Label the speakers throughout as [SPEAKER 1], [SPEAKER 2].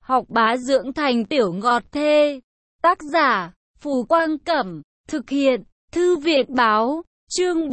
[SPEAKER 1] học bá dưỡng thành tiểu ngọt thê. Tác giả, Phù Quang Cẩm, thực hiện, Thư viện Báo, chương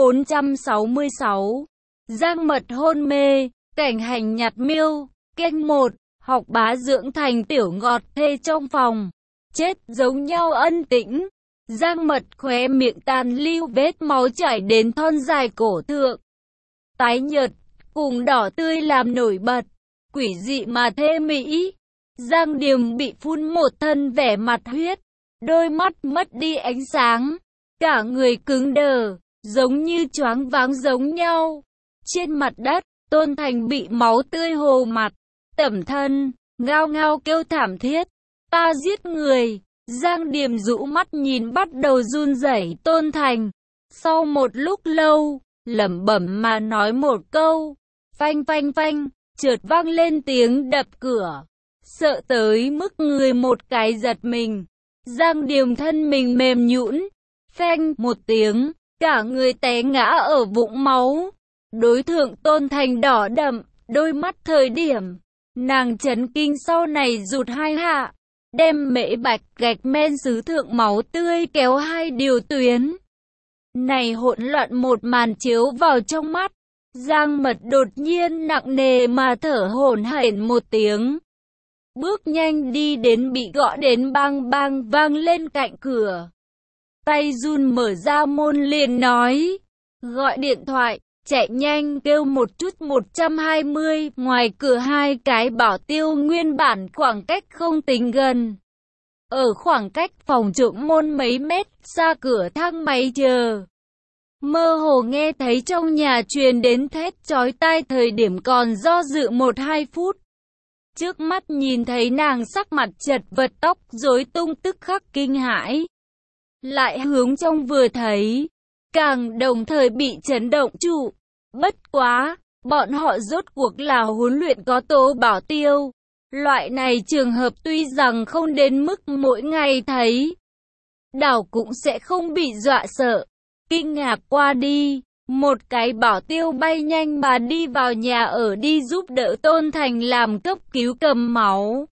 [SPEAKER 1] 466. Giang Mật hôn mê, cảnh hành nhặt miêu, kênh 1, học bá dưỡng thành tiểu ngọt thê trong phòng. Chết giống nhau ân tĩnh. Giang Mật khóe miệng tàn lưu vết máu chảy đến thon dài cổ thượng. Tái nhợt, cùng đỏ tươi làm nổi bật, quỷ dị mà thê mỹ. Giang Điềm bị phun một thân vẻ mặt huyết, đôi mắt mất đi ánh sáng, cả người cứng đờ, giống như choáng váng giống nhau. Trên mặt đất, Tôn Thành bị máu tươi hồ mặt, tẩm thân, ngao ngao kêu thảm thiết. Ta giết người. Giang Điềm rũ mắt nhìn bắt đầu run rẩy Tôn Thành. Sau một lúc lâu, lẩm bẩm mà nói một câu. Phanh phanh phanh, chợt vang lên tiếng đập cửa. Sợ tới mức người một cái giật mình. Giang Điềm thân mình mềm nhũn. Phanh một tiếng, cả người té ngã ở vũng máu. Đối thượng Tôn Thành đỏ đậm, đôi mắt thời điểm. Nàng chấn kinh sau này rụt hai hạ. Đem mễ bạch gạch men sứ thượng máu tươi kéo hai điều tuyến. Này hỗn loạn một màn chiếu vào trong mắt. Giang Mật đột nhiên nặng nề mà thở hổn hển một tiếng. Bước nhanh đi đến bị gõ đến bang bang vang lên cạnh cửa. Tay run mở ra môn liền nói. Gọi điện thoại, chạy nhanh kêu một chút 120. Ngoài cửa hai cái bảo tiêu nguyên bản khoảng cách không tính gần. Ở khoảng cách phòng trộm môn mấy mét xa cửa thang máy chờ. Mơ hồ nghe thấy trong nhà truyền đến thét chói tai thời điểm còn do dự 1-2 phút. Trước mắt nhìn thấy nàng sắc mặt chật vật tóc rối tung tức khắc kinh hãi. Lại hướng trong vừa thấy, càng đồng thời bị chấn động trụ. Bất quá, bọn họ rốt cuộc là huấn luyện có tố bảo tiêu. Loại này trường hợp tuy rằng không đến mức mỗi ngày thấy, đảo cũng sẽ không bị dọa sợ. Kinh ngạc qua đi, một cái bảo tiêu bay nhanh mà đi vào nhà ở đi giúp đỡ Tôn Thành làm cấp cứu cầm máu.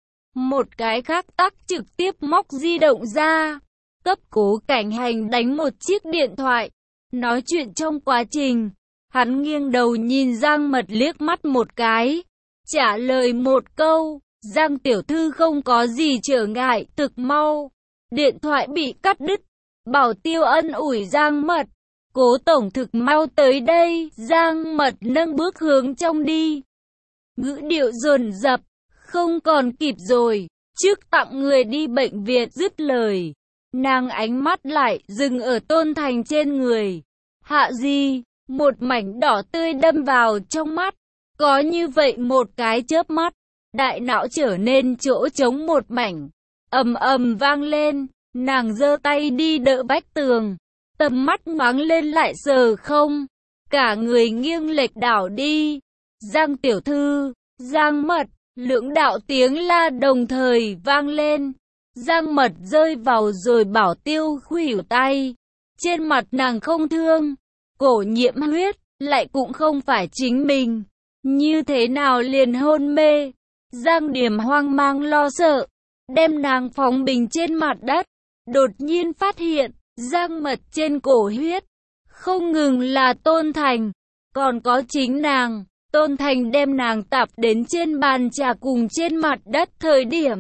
[SPEAKER 1] Một cái khác tắc trực tiếp móc di động ra, cấp cố cảnh hành đánh một chiếc điện thoại. Nói chuyện trong quá trình, hắn nghiêng đầu nhìn Giang Mật liếc mắt một cái, trả lời một câu, Giang tiểu thư không có gì trở ngại, thực mau. Điện thoại bị cắt đứt, bảo tiêu ân ủi Giang Mật, cố tổng thực mau tới đây. Giang Mật nâng bước hướng trong đi, ngữ điệu dồn dập, không còn kịp rồi, trước tặng người đi bệnh viện. Dứt lời, nàng ánh mắt lại dừng ở Tôn Thành trên người. Hạ gì, một mảnh đỏ tươi đâm vào trong mắt. Có như vậy một cái chớp mắt, đại não trở nên chỗ trống một mảnh. Ầm ầm vang lên, nàng giơ tay đi đỡ vách tường, tầm mắt ngoáng lên lại sờ không, cả người nghiêng lệch đảo đi. Giang tiểu thư, Giang Mật, lưỡng đạo tiếng la đồng thời vang lên. Giang Mật rơi vào rồi bảo tiêu khuỷu tay. Trên mặt nàng không thương, cổ nhiễm huyết, lại cũng không phải chính mình. Như thế nào liền hôn mê? Giang Điềm hoang mang lo sợ, đem nàng phóng bình trên mặt đất. Đột nhiên phát hiện, Giang Mật trên cổ huyết, không ngừng là Tôn Thành, còn có chính nàng. Tôn Thành đem nàng tạp đến trên bàn trà cùng trên mặt đất thời điểm.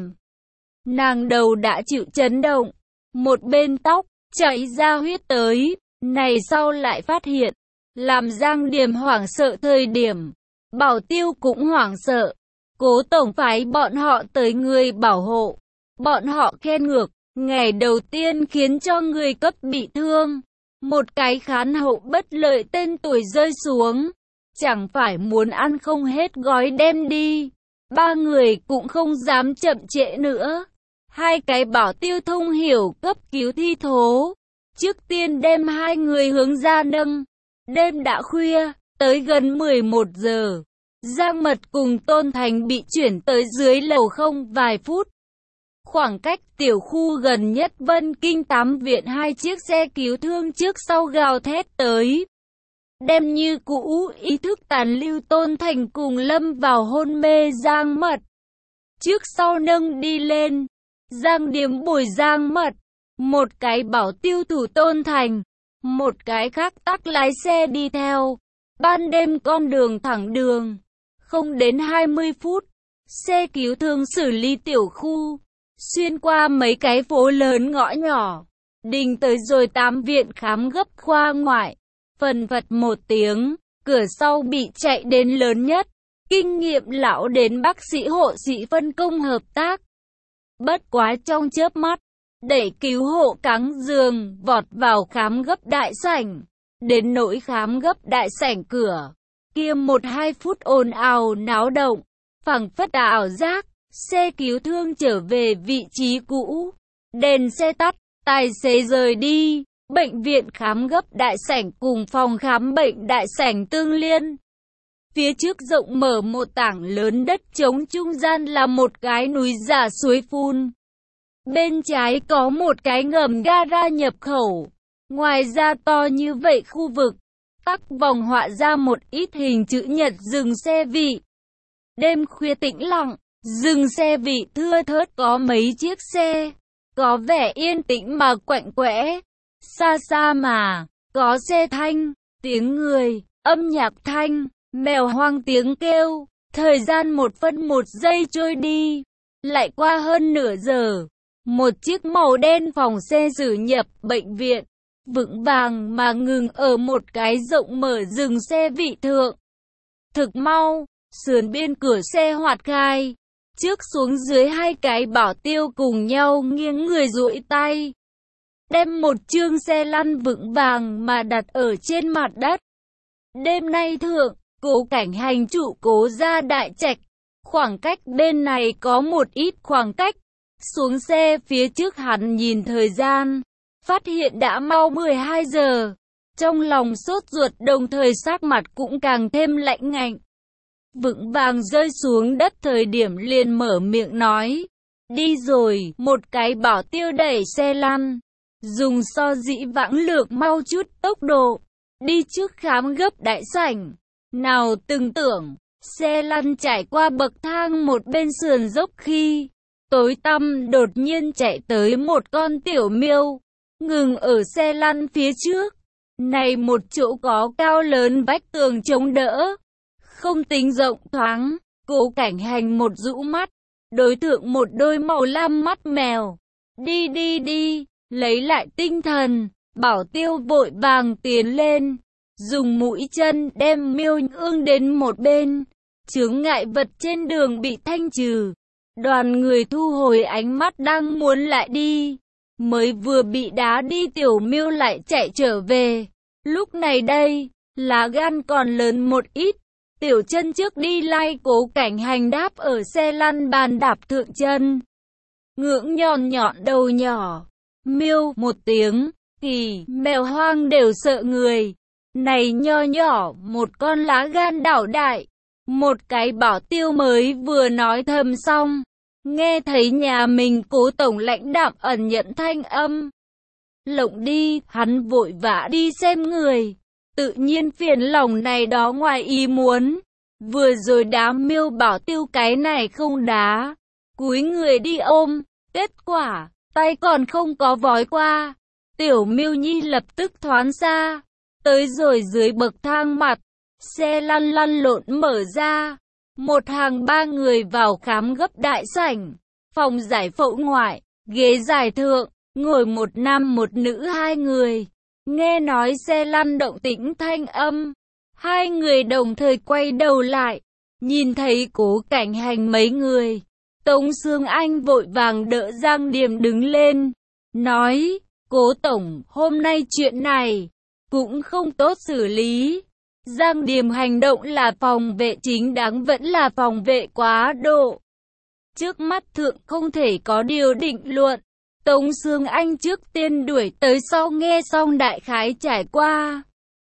[SPEAKER 1] Nàng đầu đã chịu chấn động, một bên tóc, chảy ra huyết tới. Này sau lại phát hiện, làm Giang Điềm hoảng sợ thời điểm. Bảo tiêu cũng hoảng sợ, cố tổng phái bọn họ tới người bảo hộ. Bọn họ khen ngược, ngày đầu tiên khiến cho người cấp bị thương. Một cái khán hậu bất lợi tên tuổi rơi xuống. Chẳng phải muốn ăn không hết gói đem đi. Ba người cũng không dám chậm trễ nữa. Hai cái bảo tiêu thông hiểu cấp cứu thi thố. Trước tiên đem hai người hướng ra nâng. Đêm đã khuya, tới gần 11 giờ. Giang Mật cùng Tôn Thành bị chuyển tới dưới lầu không vài phút. Khoảng cách tiểu khu gần nhất Vân Kinh 8 viện hai chiếc xe cứu thương trước sau gào thét tới. Đem như cũ ý thức tàn lưu Tôn Thành cùng lâm vào hôn mê Giang Mật. trước sau nâng đi lên. Giang Điềm bồi Giang Mật, một cái bảo tiêu thủ Tôn Thành, một cái khác tắc lái xe đi theo. Ban đêm con đường thẳng đường, không đến 20 phút, xe cứu thương xử lý tiểu khu, xuyên qua mấy cái phố lớn ngõ nhỏ, đình tới rồi 8 viện khám gấp khoa ngoại. Phần phật một tiếng, cửa sau bị chạy đến lớn nhất, kinh nghiệm lão đến bác sĩ hộ sĩ phân công hợp tác. Bất quá trong chớp mắt, đẩy cứu hộ cáng giường, vọt vào khám gấp đại sảnh. Đến nỗi khám gấp đại sảnh cửa, kia 1-2 phút ồn ào náo động, phảng phất ảo giác, xe cứu thương trở về vị trí cũ. Đèn xe tắt, tài xế rời đi, bệnh viện khám gấp đại sảnh cùng phòng khám bệnh đại sảnh tương liên. Phía trước rộng mở một tảng lớn đất trống, trung gian là một cái núi giả suối phun. Bên trái có một cái ngầm gara nhập khẩu. Ngoài ra to như vậy khu vực, tắc vòng họa ra một ít hình chữ nhật dừng xe vị. Đêm khuya tĩnh lặng, dừng xe vị thưa thớt có mấy chiếc xe, có vẻ yên tĩnh mà quạnh quẽ. Xa xa mà, có xe thanh, tiếng người, âm nhạc thanh, mèo hoang tiếng kêu. Thời gian 1 phân 1 giây trôi đi, lại qua hơn nửa giờ. Một chiếc màu đen phòng xe xử nhập bệnh viện, vững vàng mà ngừng ở một cái rộng mở dừng xe vị thượng. Thực mau, sườn biên cửa xe hoạt khai, trước xuống dưới 2 cái bảo tiêu cùng nhau nghiêng người duỗi tay, đem một chương xe lăn vững vàng mà đặt ở trên mặt đất. Đêm nay thượng, Cố Cảnh Hành trụ Cố gia đại trạch, khoảng cách bên này có một ít khoảng cách. Xuống xe phía trước hắn nhìn thời gian, phát hiện đã mau 12 giờ. Trong lòng sốt ruột đồng thời sắc mặt cũng càng thêm lạnh ngạnh. Vững vàng rơi xuống đất thời điểm liền mở miệng nói. Đi rồi, một cái bảo tiêu đẩy xe lăn. Dùng so dĩ vãng lược mau chút tốc độ. Đi trước khám gấp đại sảnh. Nào từng tưởng, xe lăn trải qua bậc thang một bên sườn dốc khi tối tăm đột nhiên chạy tới một con tiểu miêu, ngừng ở xe lăn phía trước. Này một chỗ có cao lớn vách tường chống đỡ, không tính rộng thoáng. Cố Cảnh Hành một rũ mắt, đối tượng một đôi màu lam mắt mèo. Đi đi đi, lấy lại tinh thần, bảo tiêu vội vàng tiến lên, dùng mũi chân đem miêu ương đến một bên. Chướng ngại vật trên đường bị thanh trừ. Đoàn người thu hồi ánh mắt đang muốn lại đi, mới vừa bị đá đi tiểu miêu lại chạy trở về. Lúc này đây, lá gan còn lớn một ít, tiểu chân trước đi lai Cố Cảnh Hành đáp ở xe lăn bàn đạp thượng chân. Ngưỡng nhọn nhọn đầu nhỏ, miêu một tiếng, thì mèo hoang đều sợ người. Này nho nhỏ một con lá gan đảo đại. Một cái bảo tiêu mới vừa nói thầm xong, nghe thấy nhà mình Cố tổng lãnh đạm ẩn nhận thanh âm. Lộng đi, hắn vội vã đi xem người. Tự nhiên phiền lòng này đó ngoài ý muốn. Vừa rồi đá miêu bảo tiêu cái này không đá. Cúi người đi ôm, kết quả, tay còn không có vói qua. Tiểu miêu nhi lập tức thoáng xa, tới rồi dưới bậc thang mặt. Xe lăn lăn lộn mở ra, một hàng 3 người vào khám gấp đại sảnh. Phòng giải phẫu ngoại, ghế giải thượng, ngồi một nam một nữ 2 người. Nghe nói xe lăn động tĩnh thanh âm, 2 người đồng thời quay đầu lại, nhìn thấy Cố Cảnh Hành mấy người. Tống Sương Anh vội vàng đỡ Giang Điềm đứng lên, nói, Cố tổng, hôm nay chuyện này cũng không tốt xử lý. Giang Điềm hành động là phòng vệ chính đáng vẫn là phòng vệ quá độ. Trước mắt thượng không thể có điều định luận. Tống Sương Anh trước tiên đuổi tới sau nghe xong đại khái trải qua.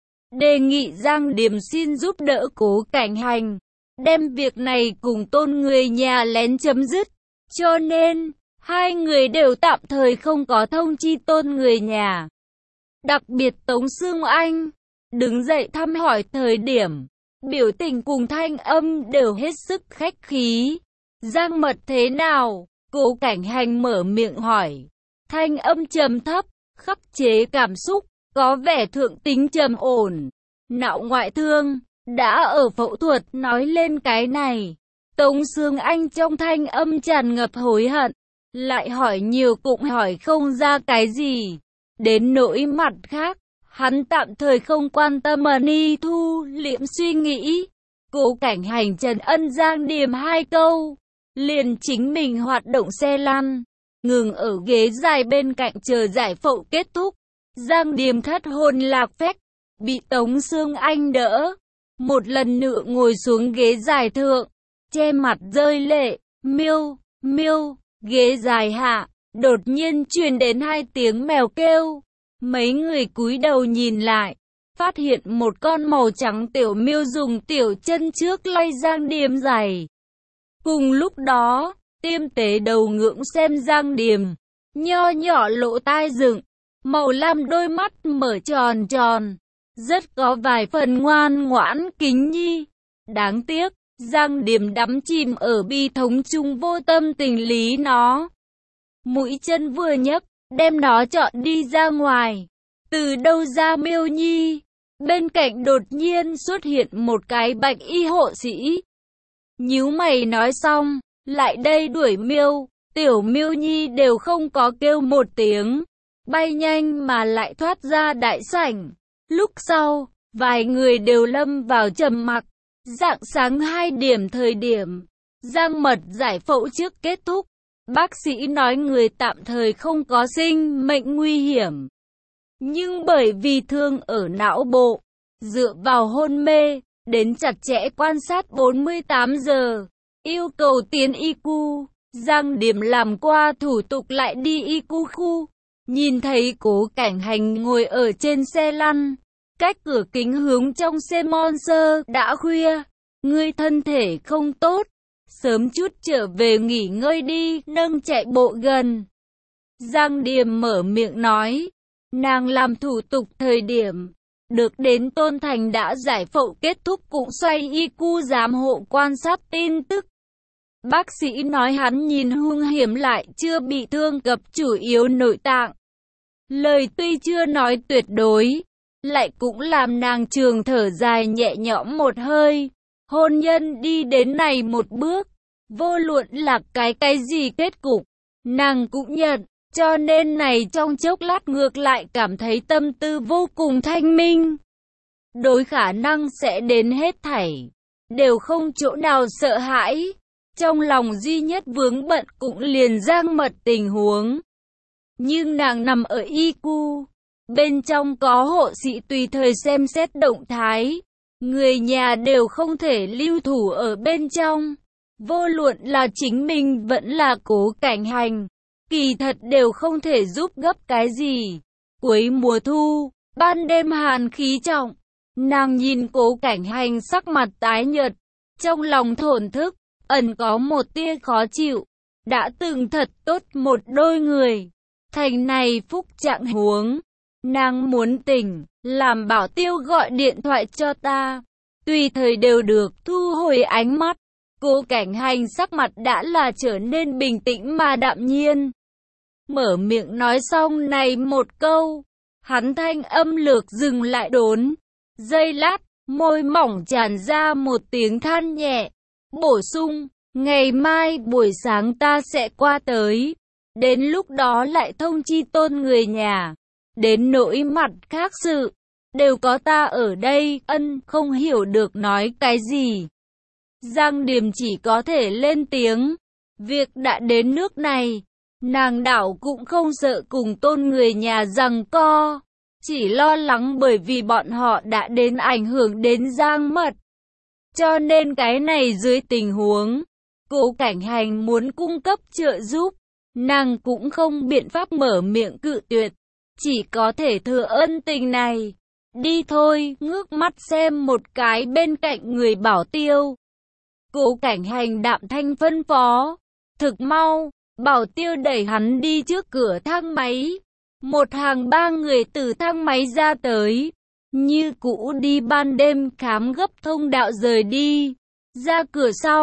[SPEAKER 1] Đề nghị Giang Điềm xin giúp đỡ Cố Cảnh Hành, đem việc này cùng Tôn người nhà lén chấm dứt. Cho nên, 2 người đều tạm thời không có thông chi Tôn người nhà. Đặc biệt Tống Sương Anh đứng dậy thăm hỏi thời điểm, biểu tình cùng thanh âm đều hết sức khách khí. Giang Mật thế nào? Cố Cảnh Hành mở miệng hỏi. Thanh âm trầm thấp, khắc chế cảm xúc, có vẻ thượng tính trầm ổn. Nạo ngoại thương, đã ở phẫu thuật, nói lên cái này. Tống Sương Anh trong thanh âm tràn ngập hối hận. Lại hỏi nhiều cũng hỏi không ra cái gì. Đến nỗi mặt khác, hắn tạm thời không quan tâm mà ni thu liễm suy nghĩ. Cố Cảnh Hành trần ân Giang Điềm 2 câu. Liền chính mình hoạt động xe lăn. Ngừng ở ghế dài bên cạnh chờ giải phẫu kết thúc. Giang Điềm thất hồn lạc phách. Bị Tống Sương Anh đỡ. Một lần nữa ngồi xuống ghế dài thượng. Che mặt rơi lệ. Miêu, miêu. Ghế dài hạ. Đột nhiên truyền đến 2 tiếng mèo kêu. Mấy người cúi đầu nhìn lại. Phát hiện một con màu trắng tiểu miêu dùng tiểu chân trước lay Giang Điềm giày. Cùng lúc đó, Tiêm Tế đầu ngưỡng xem Giang Điềm. Nho nhỏ lỗ tai dựng. Màu lam đôi mắt mở tròn tròn. Rất có vài phần ngoan ngoãn kính nhi. Đáng tiếc, Giang Điềm đắm chìm ở bi thống chung vô tâm tình lý nó. Mũi chân vừa nhấc, đem nó chọn đi ra ngoài. Từ đâu ra miêu nhi? Bên cạnh đột nhiên xuất hiện một cái bạch y hộ sĩ. Nhíu mày nói xong, lại đây đuổi miêu. Tiểu miêu nhi đều không có kêu một tiếng. Bay nhanh mà lại thoát ra đại sảnh. Lúc sau, vài người đều lâm vào trầm mặc. Rạng sáng 2 điểm thời điểm, Giang Mật giải phẫu trước kết thúc. Bác sĩ nói người tạm thời không có sinh mệnh nguy hiểm. Nhưng bởi vì thương ở não bộ, dựa vào hôn mê, đến chặt chẽ quan sát 48 giờ, yêu cầu tiến ICU. Giang Điềm làm qua thủ tục lại đi ICU khu. Nhìn thấy Cố Cảnh Hành ngồi ở trên xe lăn. Cách cửa kính hướng trong xe Monster, đã khuya. Ngươi thân thể không tốt. Sớm chút trở về nghỉ ngơi đi, nâng chạy bộ gần. Giang Điềm mở miệng nói. Nàng làm thủ tục thời điểm. Được đến Tôn Thành đã giải phẫu kết thúc cũng xoay ICU giám hộ quan sát tin tức. Bác sĩ nói hắn nhìn hung hiểm lại chưa bị thương gặp chủ yếu nội tạng. Lời tuy chưa nói tuyệt đối, lại cũng làm nàng trường thở dài nhẹ nhõm một hơi. Hôn nhân đi đến này một bước, vô luận là cái gì kết cục, nàng cũng nhận, cho nên này trong chốc lát ngược lại cảm thấy tâm tư vô cùng thanh minh. Đối khả năng sẽ đến hết thảy, đều không chỗ nào sợ hãi. Trong lòng duy nhất vướng bận cũng liền Giang Mật tình huống. Nhưng nàng nằm ở ICU, bên trong có hộ sĩ tùy thời xem xét động thái. Người nhà đều không thể lưu thủ ở bên trong. Vô luận là chính mình vẫn là Cố Cảnh Hành, kỳ thật đều không thể giúp gấp cái gì. Cuối mùa thu, ban đêm hàn khí trọng, nàng nhìn Cố Cảnh Hành sắc mặt tái nhợt, trong lòng thổn thức, ẩn có một tia khó chịu. Đã từng thật tốt một đôi người, thành này phúc trạng huống. Nàng muốn tỉnh, làm Bảo Tiêu gọi điện thoại cho ta. Tùy thời đều được. Thu hồi ánh mắt, Cố Cảnh Hành sắc mặt đã là trở nên bình tĩnh mà đạm nhiên. Mở miệng nói xong này một câu, hắn thanh âm lược dừng lại đốn. Giây lát, môi mỏng tràn ra một tiếng than nhẹ. Bổ sung, ngày mai buổi sáng ta sẽ qua tới. Đến lúc đó lại thông chi Tôn người nhà. Đến nỗi mặt khác sự, đều có ta ở đây. Ân không hiểu được nói cái gì. Giang Điềm chỉ có thể lên tiếng. Việc đã đến nước này, nàng đảo cũng không sợ cùng Tôn người nhà giằng co. Chỉ lo lắng bởi vì bọn họ đã đến ảnh hưởng đến Giang Mật. Cho nên cái này dưới tình huống, Cố Cảnh Hành muốn cung cấp trợ giúp, nàng cũng không biện pháp mở miệng cự tuyệt. Chỉ có thể thừa ân tình này. Đi thôi, ngước mắt xem một cái bên cạnh người Bảo Tiêu. Cố Cảnh Hành đạm thanh phân phó. Thực mau, Bảo Tiêu đẩy hắn đi trước cửa thang máy. Một hàng 3 người từ thang máy ra tới. Như cũ đi ban đêm khám gấp thông đạo rời đi. Ra cửa sau,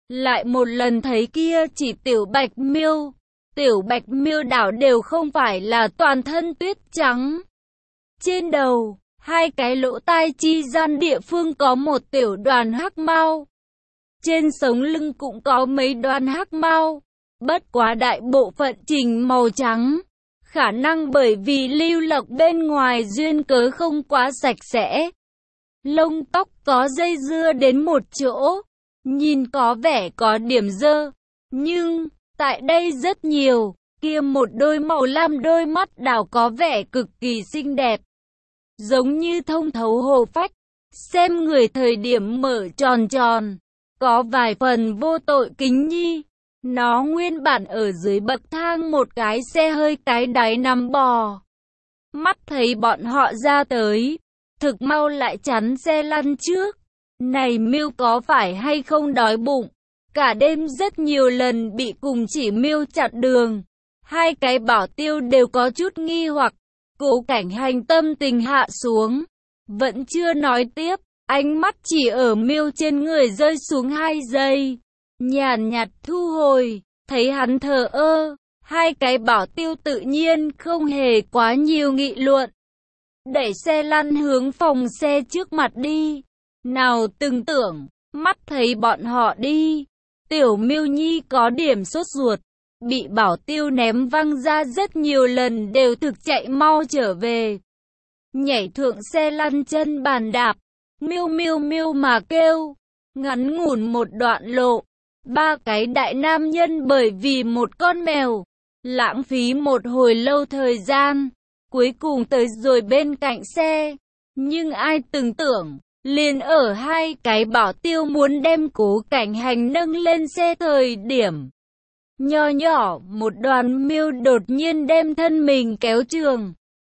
[SPEAKER 1] lại một lần thấy kia chỉ Tiểu Bạch Miêu. Tiểu Bạch Miêu đảo đều không phải là toàn thân tuyết trắng. Trên đầu, hai cái lỗ tai chi gian địa phương có một tiểu đoàn hắc mao. Trên sống lưng cũng có mấy đoàn hắc mao, bất quá đại bộ phận chỉnh màu trắng. Khả năng bởi vì lưu lộc bên ngoài duyên cớ không quá sạch sẽ. Lông tóc có dây dưa đến một chỗ, nhìn có vẻ có điểm dơ. Nhưng, tại đây rất nhiều, kia một đôi màu lam đôi mắt đảo có vẻ cực kỳ xinh đẹp. Giống như thông thấu hồ phách, xem người thời điểm mở tròn tròn, có vài phần vô tội kính nhi. Nó nguyên bản ở dưới bậc thang một cái xe hơi cái đáy nằm bò. Mắt thấy bọn họ ra tới, thực mau lại chắn xe lăn trước. Này Miêu có phải hay không đói bụng? Cả đêm rất nhiều lần bị cùng chỉ Miêu chặn đường. Hai cái bảo tiêu đều có chút nghi hoặc. Cố Cảnh Hành tâm tình hạ xuống. Vẫn chưa nói tiếp, ánh mắt chỉ ở Miêu trên người rơi xuống 2 giây. Nhàn nhạt thu hồi, thấy hắn thờ ơ. Hai cái bảo tiêu tự nhiên không hề quá nhiều nghị luận. Đẩy xe lăn hướng phòng xe trước mặt đi. Nào từng tưởng, mắt thấy bọn họ đi. Tiểu Miêu Nhi có điểm sốt ruột. Bị bảo tiêu ném văng ra rất nhiều lần đều thực chạy mau trở về. Nhảy thượng xe lăn chân bàn đạp. Miêu miêu miêu mà kêu. Ngắn ngủn một đoạn lộ. 3 cái đại nam nhân bởi vì một con mèo. Lãng phí một hồi lâu thời gian. Cuối cùng tới rồi bên cạnh xe. Nhưng ai từng tưởng, liền ở hai cái bảo tiêu muốn đem Cố Cảnh Hành nâng lên xe thời điểm. Nho nhỏ, một đoàn Miêu đột nhiên đem thân mình kéo trường.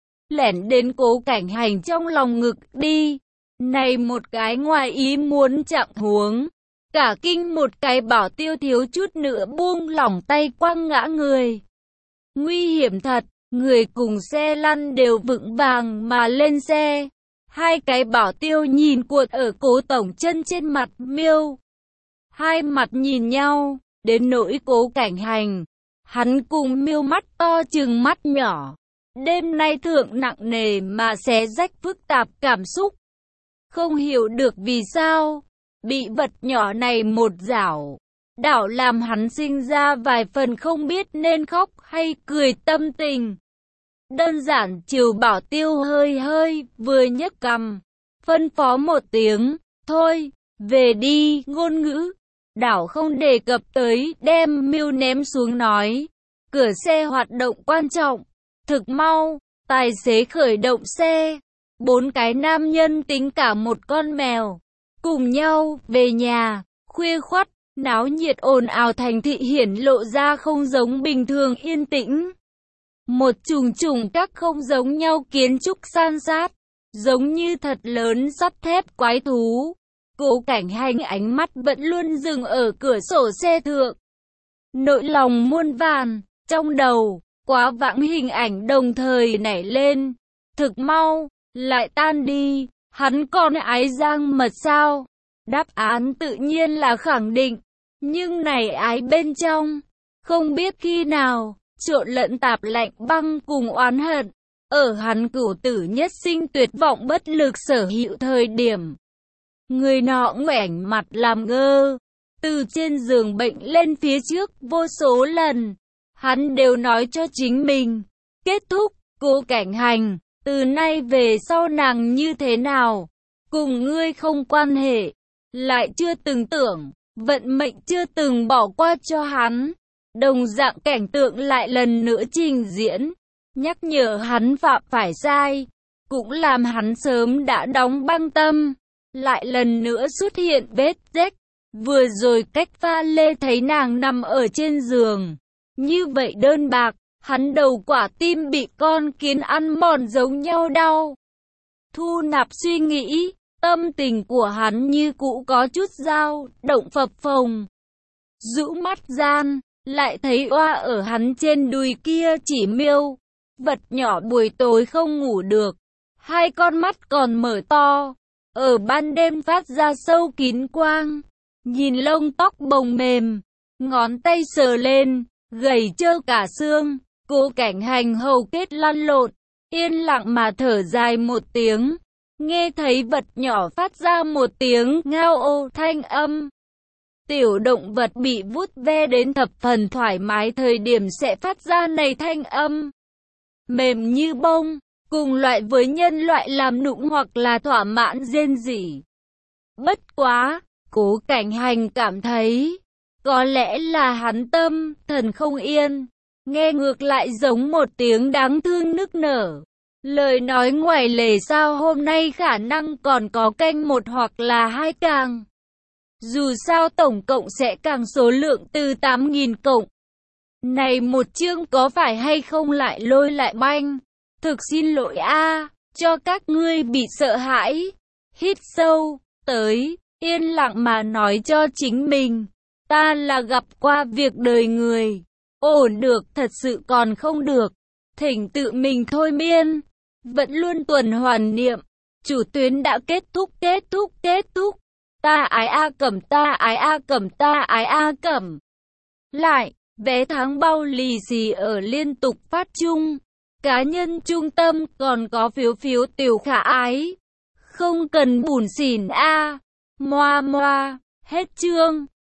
[SPEAKER 1] Lẻn đến Cố Cảnh Hành trong lòng ngực đi. Này một cái ngoài ý muốn chặng huống. Cả kinh một cái bảo tiêu thiếu chút nữa buông lỏng tay quăng ngã người. Nguy hiểm thật, người cùng xe lăn đều vững vàng mà lên xe. Hai cái bảo tiêu nhìn cuộn ở Cố tổng chân trên mặt Miêu. Hai mặt nhìn nhau, đến nỗi Cố Cảnh Hành. Hắn cùng Miêu mắt to chừng mắt nhỏ. Đêm nay thượng nặng nề mà xé rách phức tạp cảm xúc. Không hiểu được vì sao, bị vật nhỏ này một giảo, đảo làm hắn sinh ra vài phần không biết nên khóc hay cười tâm tình. Đơn giản chiều bảo tiêu hơi vừa nhấc cằm, phân phó một tiếng, thôi, về đi, ngôn ngữ. Đảo không đề cập tới, đem Miêu ném xuống nói. Cửa xe hoạt động quan trọng, thực mau, tài xế khởi động xe. 4 cái nam nhân tính cả một con mèo, cùng nhau về nhà. Khuya khoắt, náo nhiệt ồn ào thành thị hiển lộ ra không giống bình thường yên tĩnh. Một chủng các không giống nhau kiến trúc san sát, giống như thật lớn sắt thép quái thú. Cố Cảnh Hành ánh mắt vẫn luôn dừng ở cửa sổ xe thượng. Nỗi lòng muôn vàn, trong đầu, quá vãng hình ảnh đồng thời nảy lên. Thực mau, lại tan đi, hắn còn ái Giang Mật sao? Đáp án tự nhiên là khẳng định. Nhưng này ái bên trong, không biết khi nào, trộn lẫn tạp lạnh băng cùng oán hận. Ở hắn cửu tử nhất sinh tuyệt vọng bất lực sở hữu thời điểm. Người nọ ngoảnh mặt làm ngơ, từ trên giường bệnh lên phía trước vô số lần. Hắn đều nói cho chính mình, kết thúc, Cố Cảnh Hành, từ nay về sau nàng như thế nào, cùng ngươi không quan hệ. Lại chưa từng tưởng, vận mệnh chưa từng bỏ qua cho hắn. Đồng dạng cảnh tượng lại lần nữa trình diễn, nhắc nhở hắn phạm phải sai, cũng làm hắn sớm đã đóng băng tâm. Lại lần nữa xuất hiện vết rách. Vừa rồi cách pha lê thấy nàng nằm ở trên giường, như vậy đơn bạc, hắn đầu quả tim bị con kiến ăn mòn giống nhau đau. Thu nạp suy nghĩ, tâm tình của hắn như cũ có chút dao động phập phồng. Rũ mắt gian, lại thấy oa ở hắn trên đùi kia chỉ Miêu. Vật nhỏ buổi tối không ngủ được, hai con mắt còn mở to, ở ban đêm phát ra sâu kín quang. Nhìn lông tóc bồng mềm, ngón tay sờ lên, gầy trơ cả xương. Cố Cảnh Hành hầu kết lăn lộn, yên lặng mà thở dài một tiếng. Nghe thấy vật nhỏ phát ra một tiếng ngao ô thanh âm. Tiểu động vật bị vuốt ve đến thập phần thoải mái thời điểm sẽ phát ra này thanh âm. Mềm như bông, cùng loại với nhân loại làm nũng hoặc là thỏa mãn rên rỉ. Bất quá, Cố Cảnh Hành cảm thấy, có lẽ là hắn tâm, thần không yên. Nghe ngược lại giống một tiếng đáng thương nức nở. Lời nói ngoài lề sao hôm nay khả năng còn có canh một hoặc là hai càng. Dù sao tổng cộng sẽ càng số lượng từ 8.000 cộng. Này một chương có phải hay không lại lôi lại banh. Thực xin lỗi a, cho các ngươi bị sợ hãi. Hít sâu, tới, yên lặng mà nói cho chính mình. Ta là gặp qua việc đời người. Ổn được thật sự còn không được. Thỉnh tự mình thôi miên. Vẫn luôn tuần hoàn niệm. Chủ tuyến đã kết thúc. Ta ái a cẩm, ta ái a cẩm, ta ái a cẩm. Lại, vé tháng bao lì xì ở liên tục phát chung. Cá nhân trung tâm còn có phiếu tiểu khả ái. Không cần bủn xỉn a. Moa, hết chương.